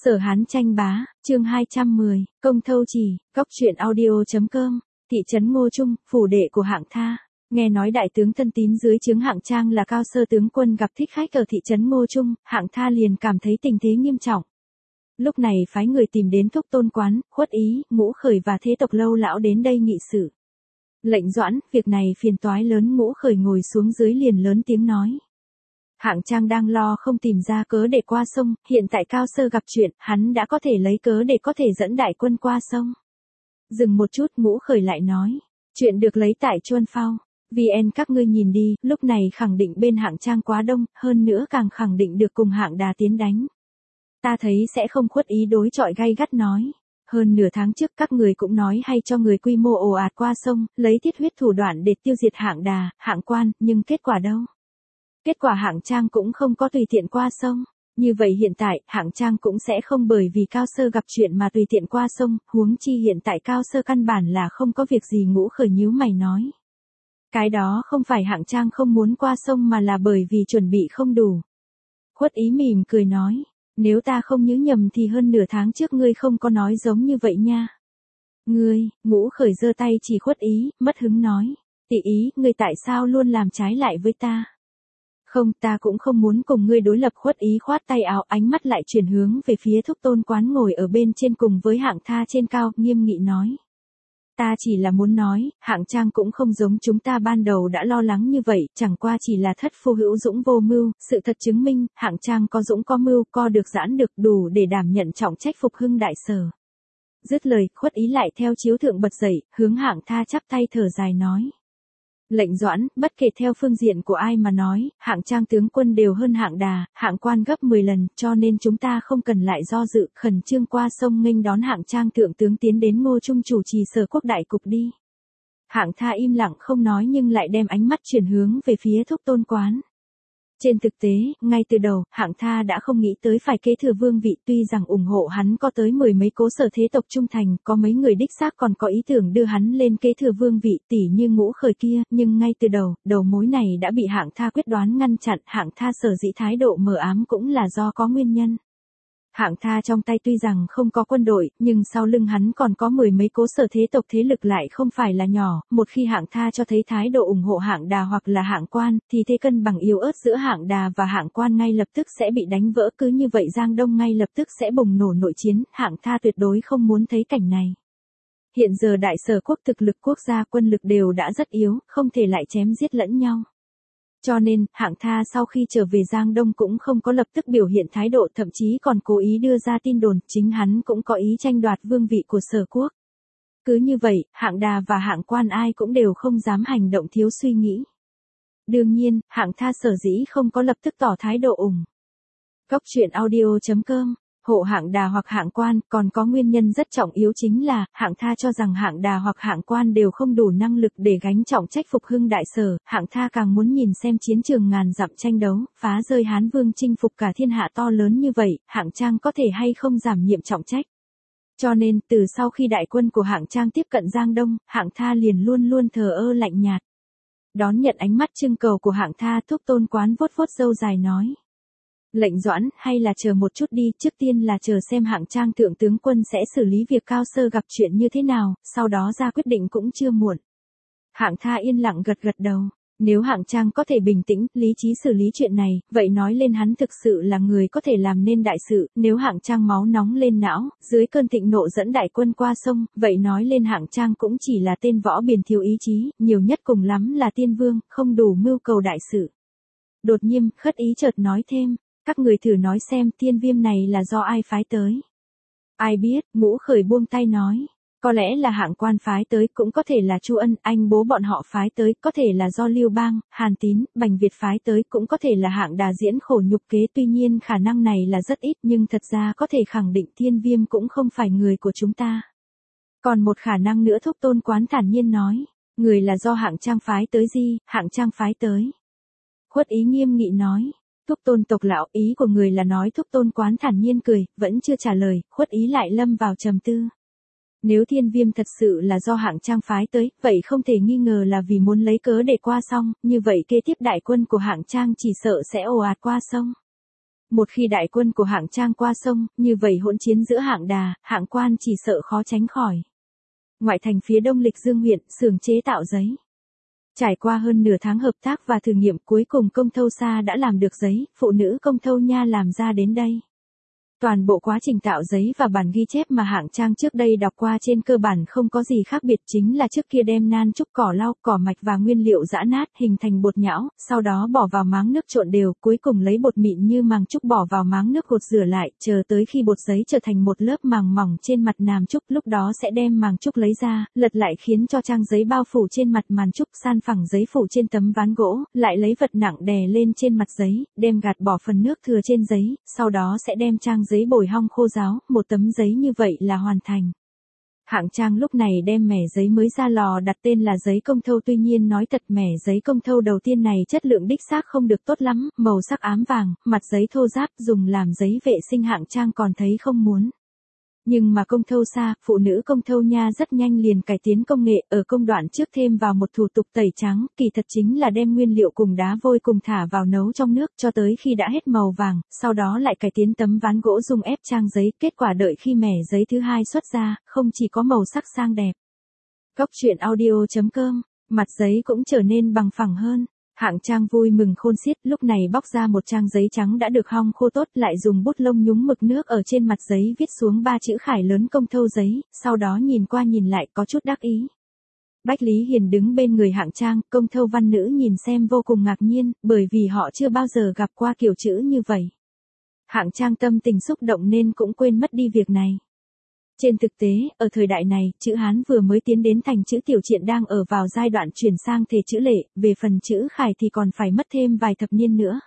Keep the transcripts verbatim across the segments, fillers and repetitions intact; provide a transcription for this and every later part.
Sở Hán tranh bá, chương hai trăm mười, công thâu chỉ, góc truyện audio.com, thị trấn Ngô Trung, phủ đệ của Hạng Tha. Nghe nói đại tướng thân tín dưới trướng Hạng Trang là Cao Sơ tướng quân gặp thích khách ở thị trấn Ngô Trung, Hạng Tha liền cảm thấy tình thế nghiêm trọng. Lúc này phái người tìm đến Thúc Tôn Quán, Khuất Ý, Ngũ Khởi và thế tộc Lâu lão đến đây nghị sự. Lệnh Doãn, việc này phiền toái lớn. Ngũ Khởi ngồi xuống dưới liền lớn tiếng nói. Hạng Trang đang lo không tìm ra cớ để qua sông, hiện tại Cao Sơ gặp chuyện, hắn đã có thể lấy cớ để có thể dẫn đại quân qua sông. Dừng một chút, Ngũ Khởi lại nói, chuyện được lấy tại Chuân Phao. vê en các ngươi nhìn đi, lúc này khẳng định bên Hạng Trang quá đông, hơn nữa càng khẳng định được cùng Hạng Đà tiến đánh. Ta thấy sẽ không Khuất Ý đối chọi gay gắt nói. Hơn nửa tháng trước các người cũng nói hay cho người quy mô ồ ạt qua sông, lấy thiết huyết thủ đoạn để tiêu diệt Hạng Đà, Hạng Quan, nhưng kết quả đâu? Kết quả Hạng Trang cũng không có tùy tiện qua sông. Như vậy hiện tại, Hạng Trang cũng sẽ không bởi vì Cao Sơ gặp chuyện mà tùy tiện qua sông, huống chi hiện tại Cao Sơ căn bản là không có việc gì. Ngũ Khởi nhíu mày nói. Cái đó không phải Hạng Trang không muốn qua sông mà là bởi vì chuẩn bị không đủ. Khuất Ý mỉm cười nói, nếu ta không nhớ nhầm thì hơn nửa tháng trước ngươi không có nói giống như vậy nha. Ngươi, Ngũ Khởi giơ tay chỉ Khuất Ý, mất hứng nói, tỷ ý, ngươi tại sao luôn làm trái lại với ta? Không, ta cũng không muốn cùng ngươi đối lập. Khuất Ý khoát tay áo, ánh mắt lại chuyển hướng về phía Thúc Tôn Quán ngồi ở bên trên cùng với Hạng Tha trên cao, nghiêm nghị nói. Ta chỉ là muốn nói, Hạng Trang cũng không giống chúng ta ban đầu đã lo lắng như vậy, chẳng qua chỉ là thất phu hữu dũng vô mưu, sự thật chứng minh, Hạng Trang có dũng có mưu, co được giãn được, đủ để đảm nhận trọng trách phục hưng đại sở. Dứt lời, Khuất Ý lại theo chiếu thượng bật dậy, hướng Hạng Tha chắp tay thở dài nói. Lệnh Doãn, bất kể theo phương diện của ai mà nói, Hạng Trang tướng quân đều hơn Hạng Đà, Hạng Quan gấp mười lần, cho nên chúng ta không cần lại do dự, khẩn trương qua sông nghênh đón Hạng Trang thượng tướng tiến đến Ngô Trung chủ trì Sở Quốc đại cục đi. Hạng Tha im lặng không nói nhưng lại đem ánh mắt chuyển hướng về phía Thúc Tôn Quán. Trên thực tế, ngay từ đầu, Hạng Tha đã không nghĩ tới phải kế thừa vương vị, tuy rằng ủng hộ hắn có tới mười mấy cố Sở thế tộc trung thành, có mấy người đích xác còn có ý tưởng đưa hắn lên kế thừa vương vị tỉ như Ngũ Khởi kia, nhưng ngay từ đầu, đầu mối này đã bị Hạng Tha quyết đoán ngăn chặn. Hạng Tha sở dĩ thái độ mờ ám cũng là do có nguyên nhân. Hạng Tha trong tay tuy rằng không có quân đội, nhưng sau lưng hắn còn có mười mấy cố Sở thế tộc, thế lực lại không phải là nhỏ, một khi Hạng Tha cho thấy thái độ ủng hộ Hạng Đà hoặc là Hạng Quan, thì thế cân bằng yếu ớt giữa Hạng Đà và Hạng Quan ngay lập tức sẽ bị đánh vỡ, cứ như vậy Giang Đông ngay lập tức sẽ bùng nổ nội chiến. Hạng Tha tuyệt đối không muốn thấy cảnh này. Hiện giờ đại sở quốc thực lực quốc gia quân lực đều đã rất yếu, không thể lại chém giết lẫn nhau. Cho nên, Hạng Tha sau khi trở về Giang Đông cũng không có lập tức biểu hiện thái độ, thậm chí còn cố ý đưa ra tin đồn, chính hắn cũng có ý tranh đoạt vương vị của Sở quốc. Cứ như vậy, Hạng Đà và Hạng Quan ai cũng đều không dám hành động thiếu suy nghĩ. Đương nhiên, Hạng Tha sở dĩ không có lập tức tỏ thái độ ủng. Góc truyện audio.com, hộ Hạng Đà hoặc Hạng Quan, còn có nguyên nhân rất trọng yếu chính là, Hạng Tha cho rằng Hạng Đà hoặc Hạng Quan đều không đủ năng lực để gánh trọng trách phục hưng đại sở. Hạng Tha càng muốn nhìn xem chiến trường ngàn dặm tranh đấu, phá rơi Hán Vương chinh phục cả thiên hạ to lớn như vậy, Hạng Trang có thể hay không giảm nhiệm trọng trách. Cho nên, từ sau khi đại quân của Hạng Trang tiếp cận Giang Đông, Hạng Tha liền luôn luôn thờ ơ lạnh nhạt. Đón nhận ánh mắt trưng cầu của Hạng Tha, Thúc Tôn Quán vuốt vuốt râu dài nói. Lệnh Doãn, hay là chờ một chút đi, trước tiên là chờ xem Hạng Trang thượng tướng quân sẽ xử lý việc Cao Sơ gặp chuyện như thế nào, sau đó ra quyết định cũng chưa muộn. Hạng Tha yên lặng gật gật đầu, nếu Hạng Trang có thể bình tĩnh, lý trí xử lý chuyện này, vậy nói lên hắn thực sự là người có thể làm nên đại sự, nếu Hạng Trang máu nóng lên não, dưới cơn thịnh nộ dẫn đại quân qua sông, vậy nói lên Hạng Trang cũng chỉ là tên võ biền thiếu ý chí, nhiều nhất cùng lắm là tiên vương, không đủ mưu cầu đại sự. Đột nhiên, Khuất Ý chợt nói thêm. Các người thử nói xem Tiên Viêm này là do ai phái tới. Ai biết, Ngũ Khởi buông tay nói. Có lẽ là Hạng Quan phái tới, cũng có thể là Chu Ân, anh bố bọn họ phái tới, có thể là do Lưu Bang, Hàn Tín, Bành Việt phái tới, cũng có thể là Hạng Đà diễn khổ nhục kế. Tuy nhiên khả năng này là rất ít, nhưng thật ra có thể khẳng định Tiên Viêm cũng không phải người của chúng ta. Còn một khả năng nữa, Thúc Tôn Quán thản nhiên nói. Người là do Hạng Trang phái tới gì, Hạng Trang phái tới. Khuất Ý nghiêm nghị nói. Thúc Tôn tộc lão, ý của người là nói. Thúc Tôn Quán thản nhiên cười, vẫn chưa trả lời, Khuất Ý lại lâm vào trầm tư. Nếu Thiên Viêm thật sự là do Hạng Trang phái tới, vậy không thể nghi ngờ là vì muốn lấy cớ để qua sông, như vậy kế tiếp đại quân của Hạng Trang chỉ sợ sẽ ồ ạt qua sông. Một khi đại quân của Hạng Trang qua sông, như vậy hỗn chiến giữa Hạng Đà, Hạng Quan chỉ sợ khó tránh khỏi. Ngoại thành phía đông Lịch Dương huyện, xưởng chế tạo giấy. Trải qua hơn nửa tháng hợp tác và thử nghiệm, cuối cùng Công Thâu Sa đã làm được giấy, phụ nữ Công Thâu Nha làm ra đến đây. Toàn bộ quá trình tạo giấy và bản ghi chép mà Hạng Trang trước đây đọc qua trên cơ bản không có gì khác biệt, chính là trước kia đem nan trúc cỏ lau, cỏ mạch và nguyên liệu giã nát hình thành bột nhão, sau đó bỏ vào máng nước trộn đều, cuối cùng lấy bột mịn như màng trúc bỏ vào máng nước gột rửa lại, chờ tới khi bột giấy trở thành một lớp màng mỏng trên mặt nàm trúc, lúc đó sẽ đem màng trúc lấy ra, lật lại khiến cho trang giấy bao phủ trên mặt màn trúc, san phẳng giấy phủ trên tấm ván gỗ, lại lấy vật nặng đè lên trên mặt giấy, đem gạt bỏ phần nước thừa trên giấy, sau đó sẽ đem trang giấy bồi hong khô ráo, một tấm giấy như vậy là hoàn thành. Hạng Trang lúc này đem mẻ giấy mới ra lò đặt tên là giấy Công Thâu, tuy nhiên nói thật mẻ giấy Công Thâu đầu tiên này chất lượng đích xác không được tốt lắm, màu sắc ám vàng, mặt giấy thô ráp, dùng làm giấy vệ sinh Hạng Trang còn thấy không muốn. Nhưng mà Công Thâu Sa, phụ nữ Công Thâu Nha rất nhanh liền cải tiến công nghệ, ở công đoạn trước thêm vào một thủ tục tẩy trắng, kỳ thật chính là đem nguyên liệu cùng đá vôi cùng thả vào nấu trong nước cho tới khi đã hết màu vàng, sau đó lại cải tiến tấm ván gỗ dùng ép trang giấy, kết quả đợi khi mẻ giấy thứ hai xuất ra, không chỉ có màu sắc sang đẹp. Góc truyện audio chấm com, mặt giấy cũng trở nên bằng phẳng hơn. Hạng Trang vui mừng khôn xiết, lúc này bóc ra một trang giấy trắng đã được hong khô tốt, lại dùng bút lông nhúng mực nước ở trên mặt giấy viết xuống ba chữ khải lớn Công Thâu giấy, sau đó nhìn qua nhìn lại có chút đắc ý. Bách Lý Hiền đứng bên người Hạng Trang, Công Thâu văn nữ nhìn xem vô cùng ngạc nhiên, bởi vì họ chưa bao giờ gặp qua kiểu chữ như vậy. Hạng Trang tâm tình xúc động nên cũng quên mất đi việc này. Trên thực tế, ở thời đại này, chữ Hán vừa mới tiến đến thành chữ tiểu triện đang ở vào giai đoạn chuyển sang thể chữ lệ, về phần chữ khải thì còn phải mất thêm vài thập niên nữa.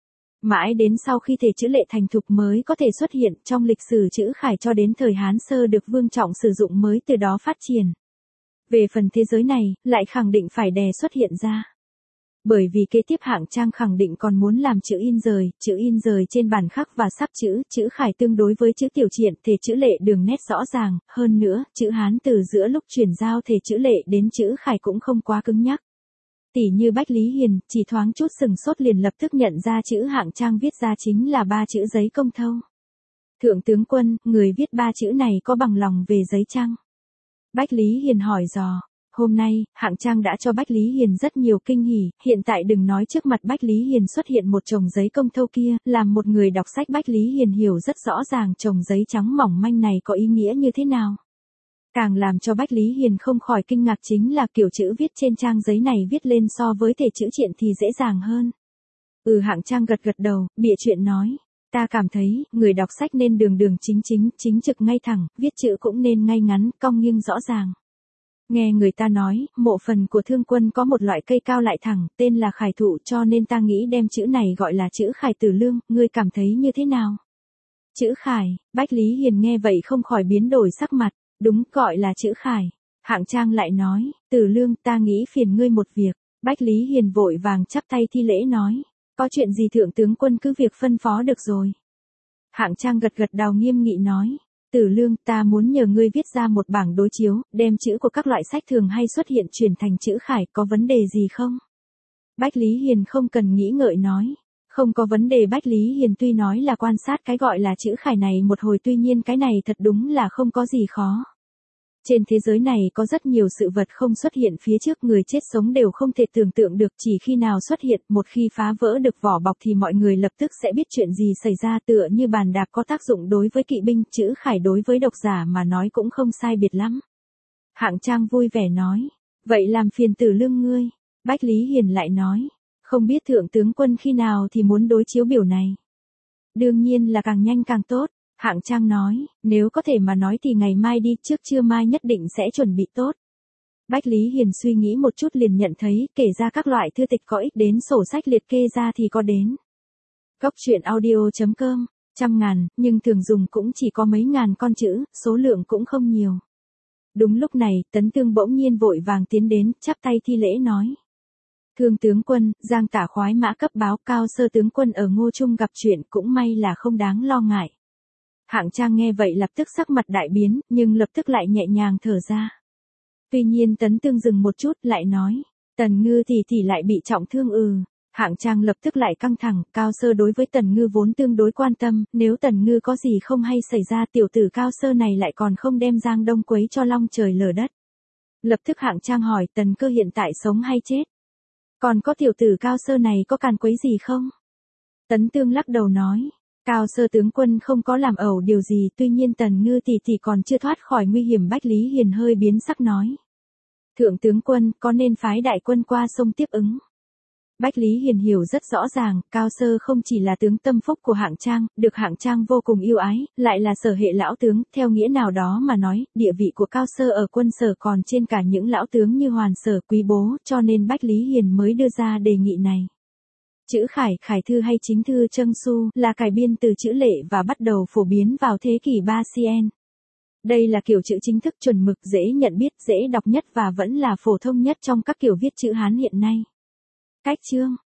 Mãi đến sau khi thể chữ lệ thành thục mới có thể xuất hiện, trong lịch sử chữ khải cho đến thời Hán Sơ được Vương Trọng sử dụng mới từ đó phát triển. Về phần thế giới này, lại khẳng định phải đè xuất hiện ra. Bởi vì kế tiếp Hạng Trang khẳng định còn muốn làm chữ in rời, chữ in rời trên bản khắc và sắc chữ, chữ khải tương đối với chữ tiểu triện, thể chữ lệ đường nét rõ ràng, hơn nữa, chữ Hán từ giữa lúc chuyển giao thể chữ lệ đến chữ khải cũng không quá cứng nhắc. Tỷ như Bách Lý Hiền, chỉ thoáng chút sừng sốt liền lập tức nhận ra chữ Hạng Trang viết ra chính là ba chữ giấy Công Thâu. Thượng tướng quân, người viết ba chữ này có bằng lòng về giấy chăng? Bách Lý Hiền hỏi dò. Hôm nay, Hạng Trang đã cho Bách Lý Hiền rất nhiều kinh hỉ, hiện tại đừng nói trước mặt Bách Lý Hiền xuất hiện một chồng giấy Công Thâu kia, làm một người đọc sách Bách Lý Hiền hiểu rất rõ ràng chồng giấy trắng mỏng manh này có ý nghĩa như thế nào. Càng làm cho Bách Lý Hiền không khỏi kinh ngạc chính là kiểu chữ viết trên trang giấy này viết lên so với thể chữ triện thì dễ dàng hơn. Ừ, Hạng Trang gật gật đầu, bịa chuyện nói. Ta cảm thấy, người đọc sách nên đường đường chính chính, chính trực ngay thẳng, viết chữ cũng nên ngay ngắn, cong nghiêng rõ ràng. Nghe người ta nói, mộ phần của thương quân có một loại cây cao lại thẳng, tên là khải thụ, cho nên ta nghĩ đem chữ này gọi là chữ khải tử lương, ngươi cảm thấy như thế nào? Chữ khải, Bách Lý Hiền nghe vậy không khỏi biến đổi sắc mặt, đúng, gọi là chữ khải. Hạng Trang lại nói, tử lương, ta nghĩ phiền ngươi một việc. Bách Lý Hiền vội vàng chắp tay thi lễ nói, có chuyện gì thượng tướng quân cứ việc phân phó được rồi. Hạng Trang gật gật đầu nghiêm nghị nói, Tử Lương, ta muốn nhờ ngươi viết ra một bảng đối chiếu, đem chữ của các loại sách thường hay xuất hiện chuyển thành chữ khải, có vấn đề gì không? Bách Lý Hiền không cần nghĩ ngợi nói, không có vấn đề. Bách Lý Hiền tuy nói là quan sát cái gọi là chữ khải này một hồi, tuy nhiên cái này thật đúng là không có gì khó. Trên thế giới này có rất nhiều sự vật không xuất hiện phía trước người chết sống đều không thể tưởng tượng được, chỉ khi nào xuất hiện, một khi phá vỡ được vỏ bọc thì mọi người lập tức sẽ biết chuyện gì xảy ra, tựa như bàn đạp có tác dụng đối với kỵ binh, chữ khải đối với độc giả mà nói cũng không sai biệt lắm. Hạng Trang vui vẻ nói, vậy làm phiền Tử Lương ngươi. Bách Lý Hiền lại nói, không biết thượng tướng quân khi nào thì muốn đối chiếu biểu này. Đương nhiên là càng nhanh càng tốt. Hạng Trang nói, nếu có thể mà nói thì ngày mai đi, trước trưa mai nhất định sẽ chuẩn bị tốt. Bách Lý Hiền suy nghĩ một chút liền nhận thấy, kể ra các loại thư tịch có ích đến sổ sách liệt kê ra thì có đến. Góc truyện audio chấm com, trăm ngàn, nhưng thường dùng cũng chỉ có mấy ngàn con chữ, số lượng cũng không nhiều. Đúng lúc này, Tấn Tương bỗng nhiên vội vàng tiến đến, chắp tay thi lễ nói. Thương tướng quân, Giang Tả khoái mã cấp báo, Cao Sơ tướng quân ở Ngô Trung gặp chuyện, cũng may là không đáng lo ngại. Hạng Trang nghe vậy lập tức sắc mặt đại biến, nhưng lập tức lại nhẹ nhàng thở ra. Tuy nhiên Tấn Tương dừng một chút lại nói, Tần Ngư thì thì lại bị trọng thương. Ừ, Hạng Trang lập tức lại căng thẳng, Cao Sơ đối với Tần Ngư vốn tương đối quan tâm, nếu Tần Ngư có gì không hay xảy ra tiểu tử Cao Sơ này lại còn không đem Giang Đông quấy cho long trời lở đất. Lập tức Hạng Trang hỏi Tần Cơ hiện tại sống hay chết? Còn có tiểu tử Cao Sơ này có càn quấy gì không? Tấn Tương lắc đầu nói, Cao Sơ tướng quân không có làm ẩu điều gì, tuy nhiên Tần Ngư tỷ tỷ còn chưa thoát khỏi nguy hiểm. Bách Lý Hiền hơi biến sắc nói. Thượng tướng quân, có nên phái đại quân qua sông tiếp ứng? Bách Lý Hiền hiểu rất rõ ràng, Cao Sơ không chỉ là tướng tâm phúc của Hạng Trang, được Hạng Trang vô cùng yêu ái, lại là sở hệ lão tướng, theo nghĩa nào đó mà nói, địa vị của Cao Sơ ở quân sở còn trên cả những lão tướng như Hoàn Sở, Quý Bố, cho nên Bách Lý Hiền mới đưa ra đề nghị này. Chữ Khải, Khải Thư hay chính thư Trâng Su là cải biên từ chữ lệ và bắt đầu phổ biến vào thế kỷ ba xê en. Đây là kiểu chữ chính thức chuẩn mực, dễ nhận biết, dễ đọc nhất và vẫn là phổ thông nhất trong các kiểu viết chữ Hán hiện nay. Cách chương